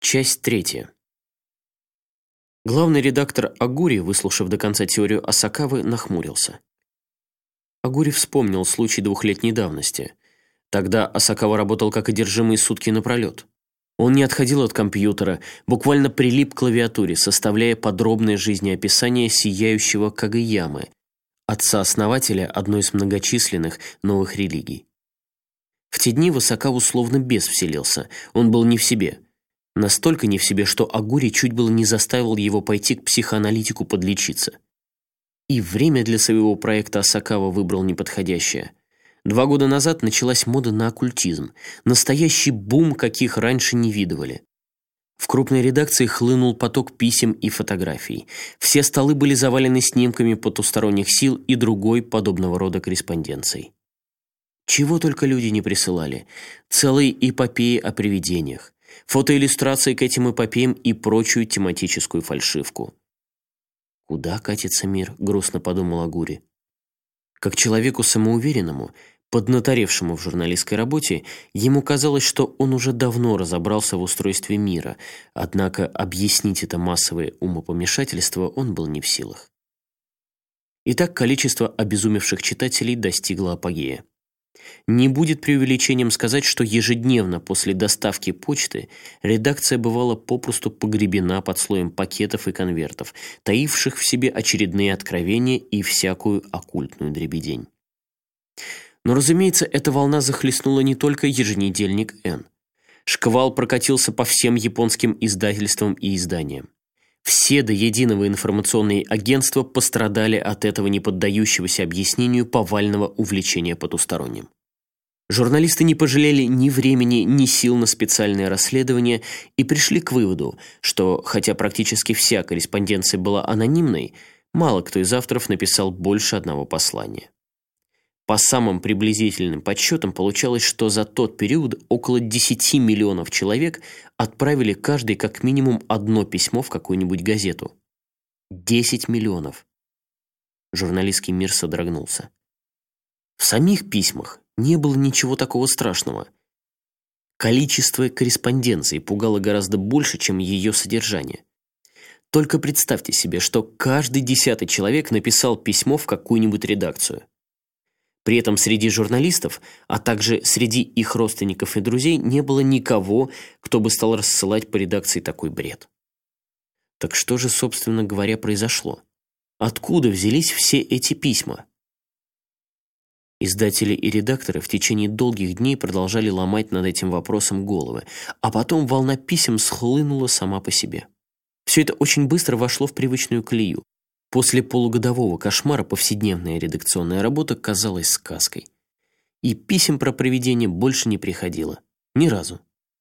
Часть третья. Главный редактор Агури, выслушав до конца теорию Асакавы, нахмурился. Агури вспомнил случай 2-летней давности. Тогда Асакава работал как одержимый сутки напролет. Он не отходил от компьютера, буквально прилип к клавиатуре, составляя подробное жизнеописание сияющего Кагеямы, отца-основателя одной из многочисленных новых религий. В те дни в Асакаву словно бес вселился, он был не в себе. Настолько не в себе, что Агури чуть было не заставил его пойти к психоаналитику подлечиться. И время для своего проекта Асакава выбрал неподходящее. 2 года назад началась мода на оккультизм, настоящий бум, каких раньше не видывали. В крупной редакции хлынул поток писем и фотографий. Все столы были завалены снимками потусторонних сил и другой подобного рода корреспонденцией. Чего только люди не присылали. Целые эпопеи о привидениях, фотоиллюстрации к этим эпопеям и прочую тематическую фальшивку. «Куда катится мир?» – грустно подумал Агури. Как человеку самоуверенному, поднаторевшему в журналистской работе, ему казалось, что он уже давно разобрался в устройстве мира, однако объяснить это массовое умопомешательство он был не в силах. Итак, количество обезумевших читателей достигло апогея. Не будет преувеличением сказать, что ежедневно после доставки почты редакция бывала попросту погребена под слоем пакетов и конвертов, таивших в себе очередные откровения и всякую оккультную дребедень. Но, разумеется, эта волна захлестнула не только еженедельник «Н». Шквал прокатился по всем японским издательствам и изданиям. Все до единого информационные агентства пострадали от этого неподдающегося объяснению повального увлечения потусторонним. Журналисты не пожалели ни времени, ни сил на специальное расследование и пришли к выводу, что, хотя практически вся корреспонденция была анонимной, мало кто из авторов написал больше одного послания. По самым приблизительным подсчетам получалось, что за тот период около 10 миллионов человек отправили каждый как минимум одно письмо в какую-нибудь газету. 10 миллионов. Журналистский мир содрогнулся. В самих письмах не было ничего такого страшного. Количество корреспонденции пугало гораздо больше, чем ее содержание. Только представьте себе, что каждый 10-й человек написал письмо в какую-нибудь редакцию. При этом среди журналистов, а также среди их родственников и друзей не было никого, кто бы стал рассылать по редакции такой бред. Так что же, собственно говоря, произошло? Откуда взялись все эти письма? Издатели и редакторы в течение долгих дней продолжали ломать над этим вопросом головы, а потом волна писем схлынула сама по себе. Все это очень быстро вошло в привычную колею. После полугодового кошмара повседневная редакционная работа казалась сказкой. И писем про привидения больше не приходило. Ни разу.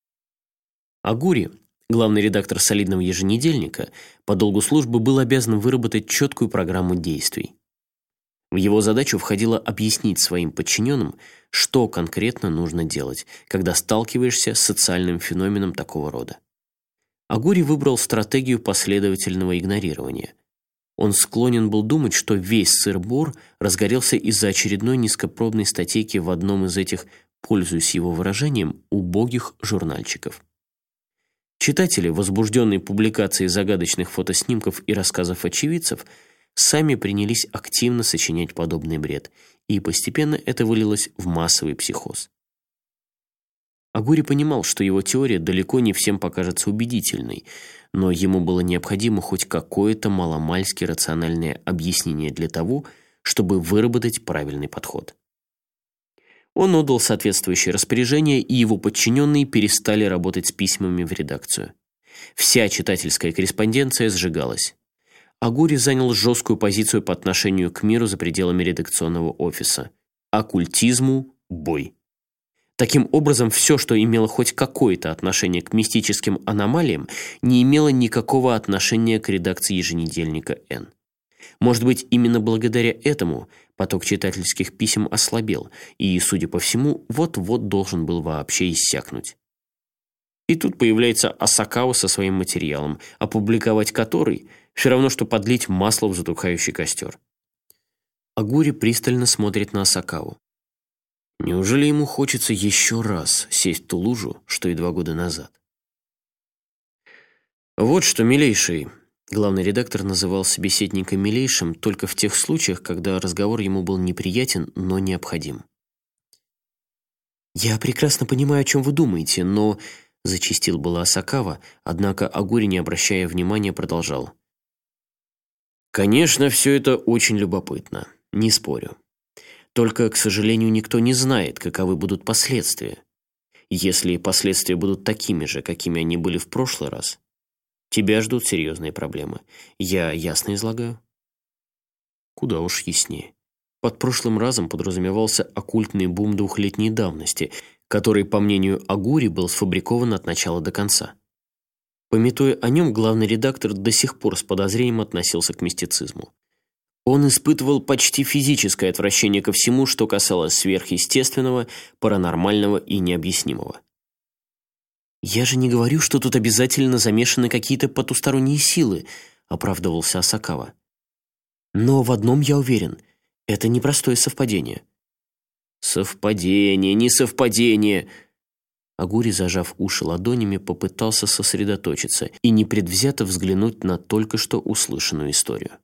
Агури, главный редактор солидного еженедельника, по долгу службы был обязан выработать четкую программу действий. В его задачу входило объяснить своим подчиненным, что конкретно нужно делать, когда сталкиваешься с социальным феноменом такого рода. Агури выбрал стратегию последовательного игнорирования. Он склонен был думать, что весь сыр-бор разгорелся из-за очередной низкопробной статейки в одном из этих, пользуясь его выражением, убогих журнальчиков. Читатели, возбужденные публикацией загадочных фотоснимков и рассказов очевидцев, сами принялись активно сочинять подобный бред, и постепенно это вылилось в массовый психоз. Агури понимал, что его теория далеко не всем покажется убедительной, но ему было необходимо хоть какое-то маломальски рациональное объяснение для того, чтобы выработать правильный подход. Он отдал соответствующее распоряжение, и его подчиненные перестали работать с письмами в редакцию. Вся читательская корреспонденция сжигалась. Агури занял жесткую позицию по отношению к миру за пределами редакционного офиса. Оккультизму – бой. Таким образом, все, что имело хоть какое-то отношение к мистическим аномалиям, не имело никакого отношения к редакции еженедельника «Н». Может быть, именно благодаря этому поток читательских писем ослабел и, судя по всему, вот-вот должен был вообще иссякнуть. И тут появляется Асакава со своим материалом, опубликовать который все равно, что подлить масло в затухающий костер. Агури пристально смотрит на Асакаву. Неужели ему хочется еще раз сесть в ту лужу, что и 2 года назад? Вот что, милейший. Главный редактор называл собеседника милейшим только в тех случаях, когда разговор ему был неприятен, но необходим. «Я прекрасно понимаю, о чем вы думаете, но...» — зачастил было Асакава, однако Агури, не обращая внимания, продолжал. «Конечно, все это очень любопытно, не спорю. Только, к сожалению, никто не знает, каковы будут последствия. Если последствия будут такими же, какими они были в прошлый раз, тебя ждут серьезные проблемы. Я ясно излагаю?» Куда уж яснее. Под прошлым разом подразумевался оккультный бум двухлетней давности, который, по мнению Агури, был сфабрикован от начала до конца. Памятуя о нем, главный редактор до сих пор с подозрением относился к мистицизму. Он испытывал почти физическое отвращение ко всему, что касалось сверхъестественного, паранормального и необъяснимого. «Я же не говорю, что тут обязательно замешаны какие-то потусторонние силы», — оправдывался Асакава. «Но в одном я уверен — это непростое совпадение». «Совпадение, не совпадение!» Агури, зажав уши ладонями, попытался сосредоточиться и непредвзято взглянуть на только что услышанную историю.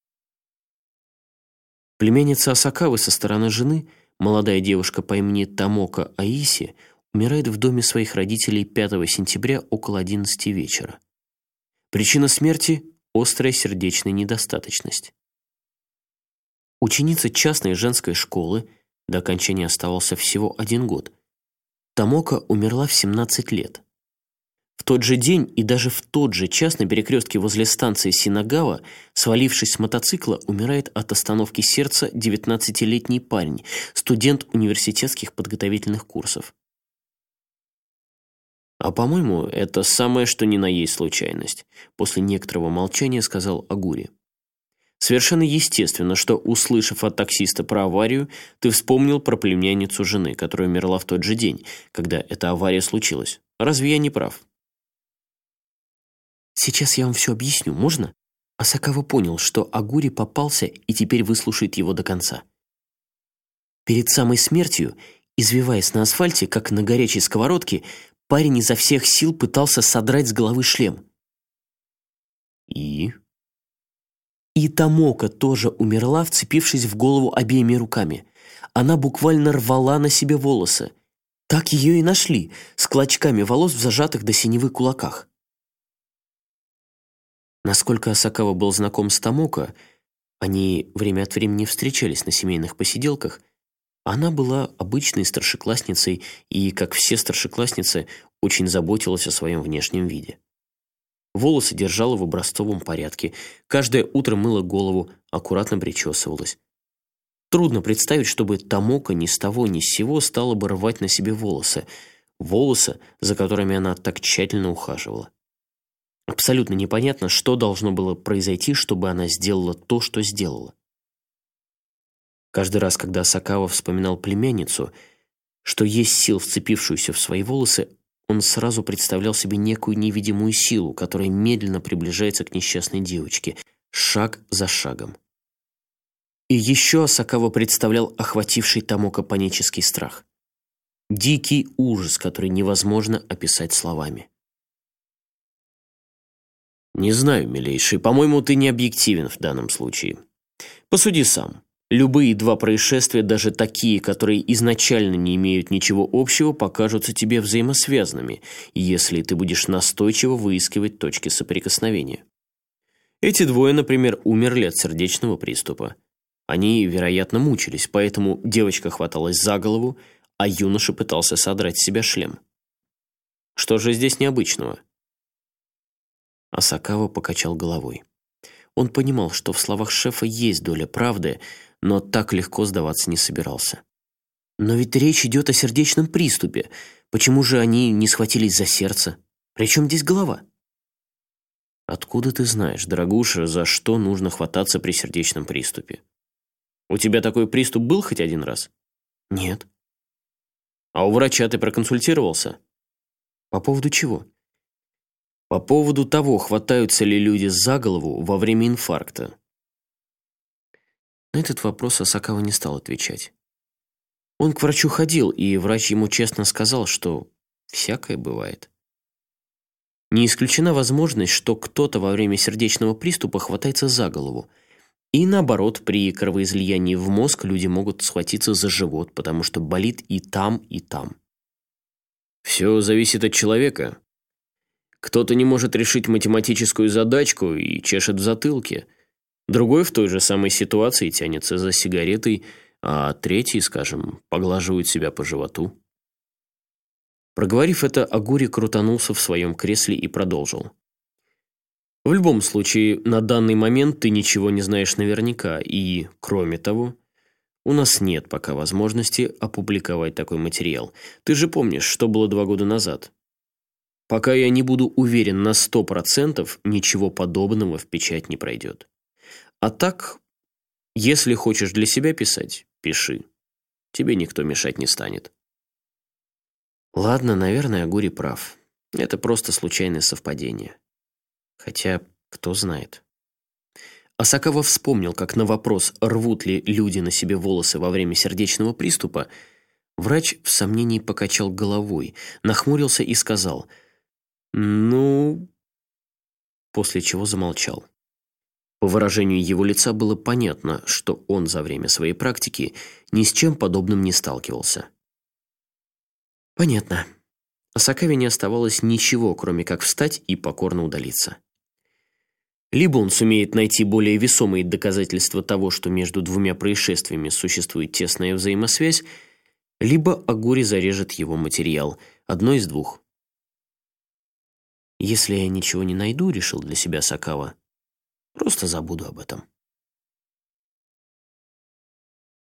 Племянница Асакавы со стороны жены, молодая девушка по имени Томоко Аиси, умирает в доме своих родителей 5 сентября около 11 вечера. Причина смерти – острая сердечная недостаточность. Ученица частной женской школы, до окончания оставался всего 1 год, Томоко умерла в 17 лет. В тот же день и даже в тот же час на перекрестке возле станции Синагава, свалившись с мотоцикла, умирает от остановки сердца 19-летний парень, студент университетских подготовительных курсов. «А по-моему, это самое что ни на есть случайность», после некоторого молчания сказал Агури. «Совершенно естественно, что, услышав от таксиста про аварию, ты вспомнил про племянницу жены, которая умерла в тот же день, когда эта авария случилась. Разве я не прав?» «Сейчас я вам все объясню, можно?» Асакава понял, что Агури попался и теперь выслушает его до конца. Перед самой смертью, извиваясь на асфальте, как на горячей сковородке, парень изо всех сил пытался содрать с головы шлем. И Томоко тоже умерла, вцепившись в голову обеими руками. Она буквально рвала на себе волосы. Так ее и нашли, с клочками волос в зажатых до синевы кулаках. Насколько Асакава был знаком с Томоко, они время от времени встречались на семейных посиделках, она была обычной старшеклассницей и, как все старшеклассницы, очень заботилась о своем внешнем виде. Волосы держала в образцовом порядке, каждое утро мыла голову, аккуратно причесывалась. Трудно представить, чтобы Томоко ни с того ни с сего стала бы рвать на себе волосы, за которыми она так тщательно ухаживала. Абсолютно непонятно, что должно было произойти, чтобы она сделала то, что сделала. Каждый раз, когда Асакава вспоминал племянницу, что есть сил, вцепившуюся в свои волосы, он сразу представлял себе некую невидимую силу, которая медленно приближается к несчастной девочке, шаг за шагом. И еще Асакава представлял охвативший Томоко панический страх. Дикий ужас, который невозможно описать словами. «Не знаю, милейший, по-моему, ты не объективен в данном случае. Посуди сам. Любые два происшествия, даже такие, которые изначально не имеют ничего общего, покажутся тебе взаимосвязанными, если ты будешь настойчиво выискивать точки соприкосновения. Эти двое, например, умерли от сердечного приступа. Они, вероятно, мучились, поэтому девочка хваталась за голову, а юноша пытался содрать с себя шлем. Что же здесь необычного?» Асакава покачал головой. Он понимал, что в словах шефа есть доля правды, но так легко сдаваться не собирался. «Но ведь речь идет о сердечном приступе. Почему же они не схватились за сердце? Причем здесь голова?» «Откуда ты знаешь, дорогуша, за что нужно хвататься при сердечном приступе? У тебя такой приступ был хоть один раз?» «Нет». «А у врача ты проконсультировался?» «По поводу чего?» «По поводу того, хватаются ли люди за голову во время инфаркта». На этот вопрос Асакава не стал отвечать. Он к врачу ходил, и врач ему честно сказал, что всякое бывает. Не исключена возможность, что кто-то во время сердечного приступа хватается за голову. И наоборот, при кровоизлиянии в мозг люди могут схватиться за живот, потому что болит и там, и там. Все зависит от человека. Кто-то не может решить математическую задачку и чешет в затылке. Другой в той же самой ситуации тянется за сигаретой, а третий, скажем, поглаживает себя по животу. Проговорив это, Агури крутанулся в своем кресле и продолжил. В любом случае, на данный момент ты ничего не знаешь наверняка, и, кроме того, у нас нет пока возможности опубликовать такой материал. Ты же помнишь, что было 2 года назад? Пока я не буду уверен на 100%, ничего подобного в печать не пройдет. А так, если хочешь для себя писать, пиши. Тебе никто мешать не станет. Ладно, наверное, Агури прав. Это просто случайное совпадение. Хотя, кто знает. Асакава вспомнил, как на вопрос, рвут ли люди на себе волосы во время сердечного приступа, врач в сомнении покачал головой, нахмурился и сказал «Ну...», после чего замолчал. По выражению его лица было понятно, что он за время своей практики ни с чем подобным не сталкивался. Понятно. Асакаве не оставалось ничего, кроме как встать и покорно удалиться. Либо он сумеет найти более весомые доказательства того, что между двумя происшествиями существует тесная взаимосвязь, либо Агури зарежет его материал. Одно из двух. Если я ничего не найду, решил для себя Асакава, просто забуду об этом.